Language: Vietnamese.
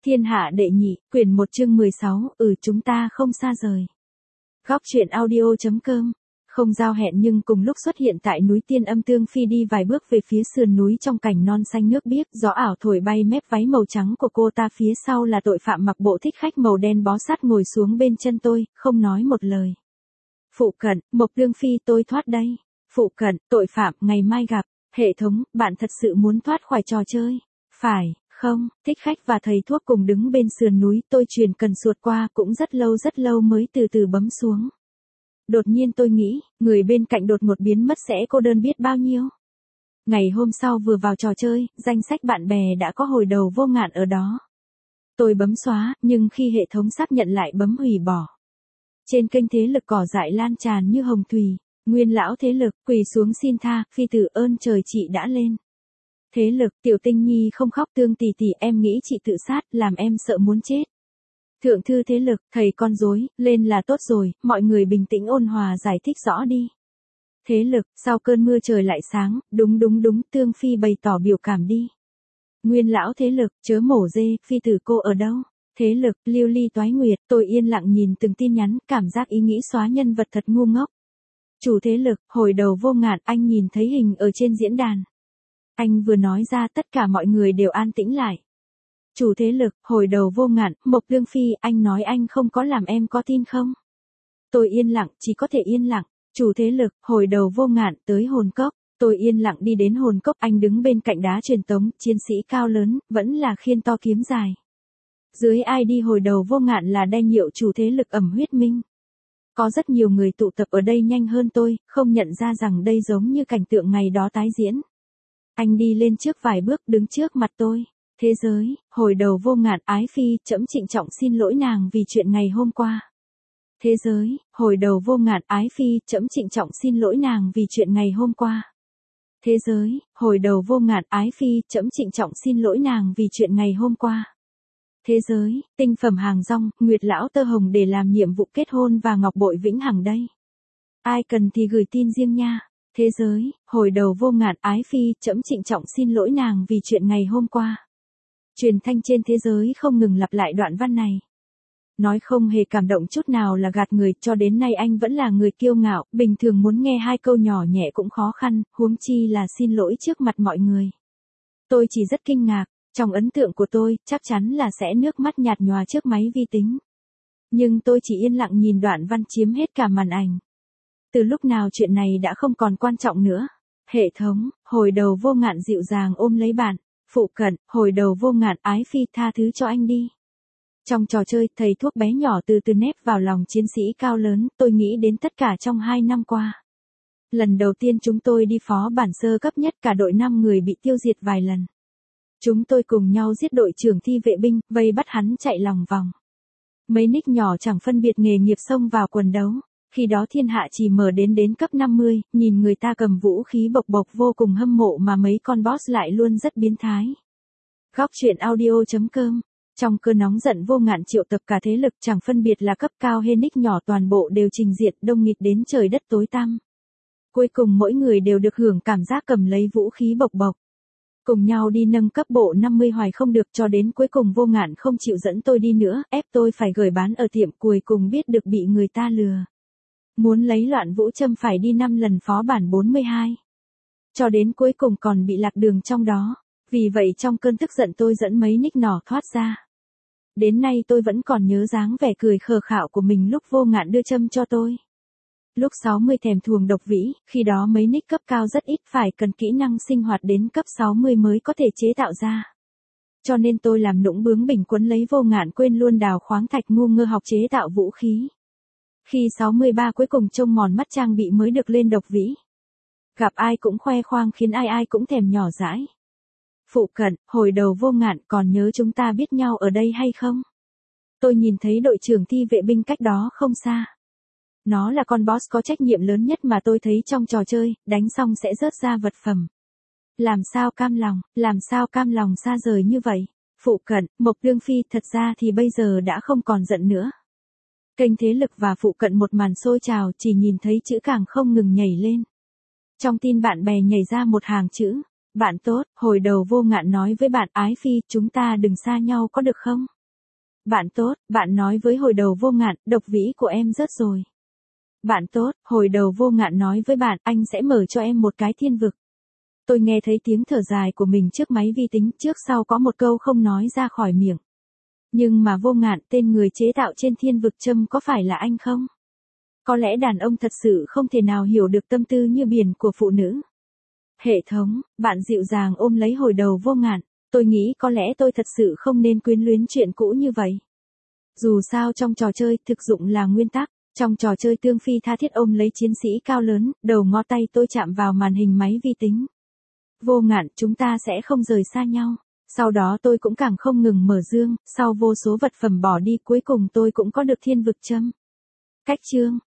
Thiên hạ đệ nhị, quyển 1 chương 16, chúng ta không xa rời. Góc truyện audio.com. Không giao hẹn nhưng cùng lúc xuất hiện tại núi Tiên Âm Tương Phi đi vài bước về phía sườn núi trong cảnh non xanh nước biếc, gió ảo thổi bay mép váy màu trắng của cô ta, phía sau là tội phạm mặc bộ thích khách màu đen bó sát ngồi xuống bên chân tôi, không nói một lời. Phụ cận, Mộc Tương Phi, tôi thoát đây. Phụ cận, tội phạm, ngày mai gặp. Hệ thống, bạn thật sự muốn thoát khỏi trò chơi? Phải. Không, thích khách và thầy thuốc cùng đứng bên sườn núi, tôi truyền cần suột qua cũng rất lâu mới từ từ bấm xuống. Đột nhiên tôi nghĩ, người bên cạnh đột ngột biến mất sẽ cô đơn biết bao nhiêu. Ngày hôm sau vừa vào trò chơi, danh sách bạn bè đã có Hồi Đầu Vô Ngạn ở đó. Tôi bấm xóa, nhưng khi hệ thống xác nhận lại bấm hủy bỏ. Trên kênh thế lực cỏ dại lan tràn như hồng thủy, nguyên lão thế lực, quỳ xuống xin tha, phi tử ơn trời chị đã lên. Thế lực, Tiểu Tinh Nhi không khóc, Tương tỷ tỷ, em nghĩ chị tự sát, làm em sợ muốn chết. Thượng thư thế lực, thầy con rối, lên là tốt rồi, mọi người bình tĩnh ôn hòa giải thích rõ đi. Thế lực, sau cơn mưa trời lại sáng, đúng, Tương Phi bày tỏ biểu cảm đi. Nguyên lão thế lực, chớ mổ dê, phi tử cô ở đâu? Thế lực, Lưu Ly Toái Nguyệt, tôi yên lặng nhìn từng tin nhắn, cảm giác ý nghĩ xóa nhân vật thật ngu ngốc. Chủ thế lực, Hồi Đầu Vô Ngạn, anh nhìn thấy hình ở trên diễn đàn. Anh vừa nói ra tất cả mọi người đều an tĩnh lại. Chủ thế lực, Hồi Đầu Vô Ngạn, Mộc Tương Phi, anh nói anh không có làm em có tin không? Tôi yên lặng, chỉ có thể yên lặng. Chủ thế lực, Hồi Đầu Vô Ngạn, tới hồn cốc. Tôi yên lặng đi đến hồn cốc, anh đứng bên cạnh đá truyền tống, chiến sĩ cao lớn, vẫn là khiên to kiếm dài. Dưới ID Hồi Đầu Vô Ngạn là đe hiệu chủ thế lực Ẩm Huyết Minh. Có rất nhiều người tụ tập ở đây nhanh hơn tôi, không nhận ra rằng đây giống như cảnh tượng ngày đó tái diễn. Anh đi lên trước vài bước, đứng trước mặt tôi. Thế giới, Hồi Đầu Vô Ngạn, ái phi, trẫm trịnh trọng xin lỗi nàng vì chuyện ngày hôm qua. Thế giới, Hồi Đầu Vô Ngạn, ái phi, trẫm trịnh trọng xin lỗi nàng vì chuyện ngày hôm qua. Thế giới, Hồi Đầu Vô Ngạn, ái phi, trẫm trịnh trọng xin lỗi nàng vì chuyện ngày hôm qua. Thế giới, tinh phẩm hàng rong, Nguyệt lão tơ hồng để làm nhiệm vụ kết hôn và ngọc bội vĩnh hằng đây. Ai cần thì gửi tin riêng nha. Thế giới, Hồi Đầu Vô Ngạn, ái phi, trẫm trịnh trọng xin lỗi nàng vì chuyện ngày hôm qua. Truyền thanh trên thế giới không ngừng lặp lại đoạn văn này. Nói không hề cảm động chút nào là gạt người, cho đến nay anh vẫn là người kiêu ngạo, bình thường muốn nghe hai câu nhỏ nhẹ cũng khó khăn, huống chi là xin lỗi trước mặt mọi người. Tôi chỉ rất kinh ngạc, trong ấn tượng của tôi, chắc chắn là sẽ nước mắt nhạt nhòa trước máy vi tính. Nhưng tôi chỉ yên lặng nhìn đoạn văn chiếm hết cả màn ảnh. Từ lúc nào chuyện này đã không còn quan trọng nữa. Hệ thống, Hồi Đầu Vô Ngạn dịu dàng ôm lấy bạn. Phụ cận, Hồi Đầu Vô Ngạn, ái phi, tha thứ cho anh đi. Trong trò chơi, thầy thuốc bé nhỏ từ từ nép vào lòng chiến sĩ cao lớn, tôi nghĩ đến tất cả trong 2 năm qua. Lần đầu tiên chúng tôi đi phó bản sơ cấp nhất, cả đội 5 người bị tiêu diệt vài lần. Chúng tôi cùng nhau giết đội trưởng thi vệ binh, vây bắt hắn chạy lòng vòng. Mấy nick nhỏ chẳng phân biệt nghề nghiệp xông vào quần đấu. Khi đó thiên hạ chỉ mở đến cấp 50, nhìn người ta cầm vũ khí bộc vô cùng hâm mộ mà mấy con boss lại luôn rất biến thái. Góc truyện audio.com. Trong cơn nóng giận Vô Ngạn triệu tập cả thế lực, chẳng phân biệt là cấp cao hay nick nhỏ, toàn bộ đều trình diện, đông nghịt đến trời đất tối tăm. Cuối cùng mỗi người đều được hưởng cảm giác cầm lấy vũ khí bộc. Cùng nhau đi nâng cấp bộ 50 hoài không được, cho đến cuối cùng Vô Ngạn không chịu dẫn tôi đi nữa, ép tôi phải gửi bán ở tiệm, cuối cùng biết được bị người ta lừa. Muốn lấy Loạn Vũ Châm phải đi 5 lần phó bản 42. Cho đến cuối cùng còn bị lạc đường trong đó. Vì vậy trong cơn tức giận tôi dẫn mấy nick nỏ thoát ra. Đến nay tôi vẫn còn nhớ dáng vẻ cười khờ khạo của mình lúc Vô Ngạn đưa châm cho tôi. Lúc 60 thèm thuồng độc vĩ, khi đó mấy nick cấp cao rất ít, phải cần kỹ năng sinh hoạt đến cấp 60 mới có thể chế tạo ra. Cho nên tôi làm nũng bướng bỉnh quấn lấy Vô Ngạn, quên luôn đào khoáng thạch, ngu ngơ học chế tạo vũ khí. Khi 63 cuối cùng trông mòn mắt trang bị mới được lên độc vĩ. Gặp ai cũng khoe khoang khiến ai cũng thèm nhỏ dãi. Phụ cận, Hồi Đầu Vô Ngạn, còn nhớ chúng ta biết nhau ở đây hay không? Tôi nhìn thấy đội trưởng thi vệ binh cách đó không xa. Nó là con boss có trách nhiệm lớn nhất mà tôi thấy trong trò chơi, đánh xong sẽ rớt ra vật phẩm. Làm sao cam lòng xa rời như vậy? Phụ cận, Mộc Tương Phi, thật ra thì bây giờ đã không còn giận nữa. Kênh thế lực và phụ cận một màn xôi trào, chỉ nhìn thấy chữ càng không ngừng nhảy lên. Trong tin bạn bè nhảy ra một hàng chữ. Bạn tốt, Hồi Đầu Vô Ngạn nói với bạn, ái phi, chúng ta đừng xa nhau có được không? Bạn tốt, bạn nói với hồi đầu vô ngạn, độc vĩ của em rớt rồi. Bạn tốt, hồi đầu vô ngạn nói với bạn, anh sẽ mở cho em một cái thiên vực. Tôi nghe thấy tiếng thở dài của mình trước máy vi tính, trước sau có một câu không nói ra khỏi miệng. Nhưng mà vô ngạn, tên người chế tạo trên thiên vực châm có phải là anh không? Có lẽ đàn ông thật sự không thể nào hiểu được tâm tư như biển của phụ nữ. Hệ thống, bạn dịu dàng ôm lấy hồi đầu vô ngạn. Tôi nghĩ có lẽ tôi thật sự không nên quyến luyến chuyện cũ như vậy. Dù sao trong trò chơi, thực dụng là nguyên tắc. Trong trò chơi Tương Phi tha thiết ôm lấy chiến sĩ cao lớn, đầu ngón tay tôi chạm vào màn hình máy vi tính. Vô ngạn, chúng ta sẽ không rời xa nhau. Sau đó tôi cũng càng không ngừng mở dương, sau vô số vật phẩm bỏ đi cuối cùng tôi cũng có được thiên vực châm. Cách chương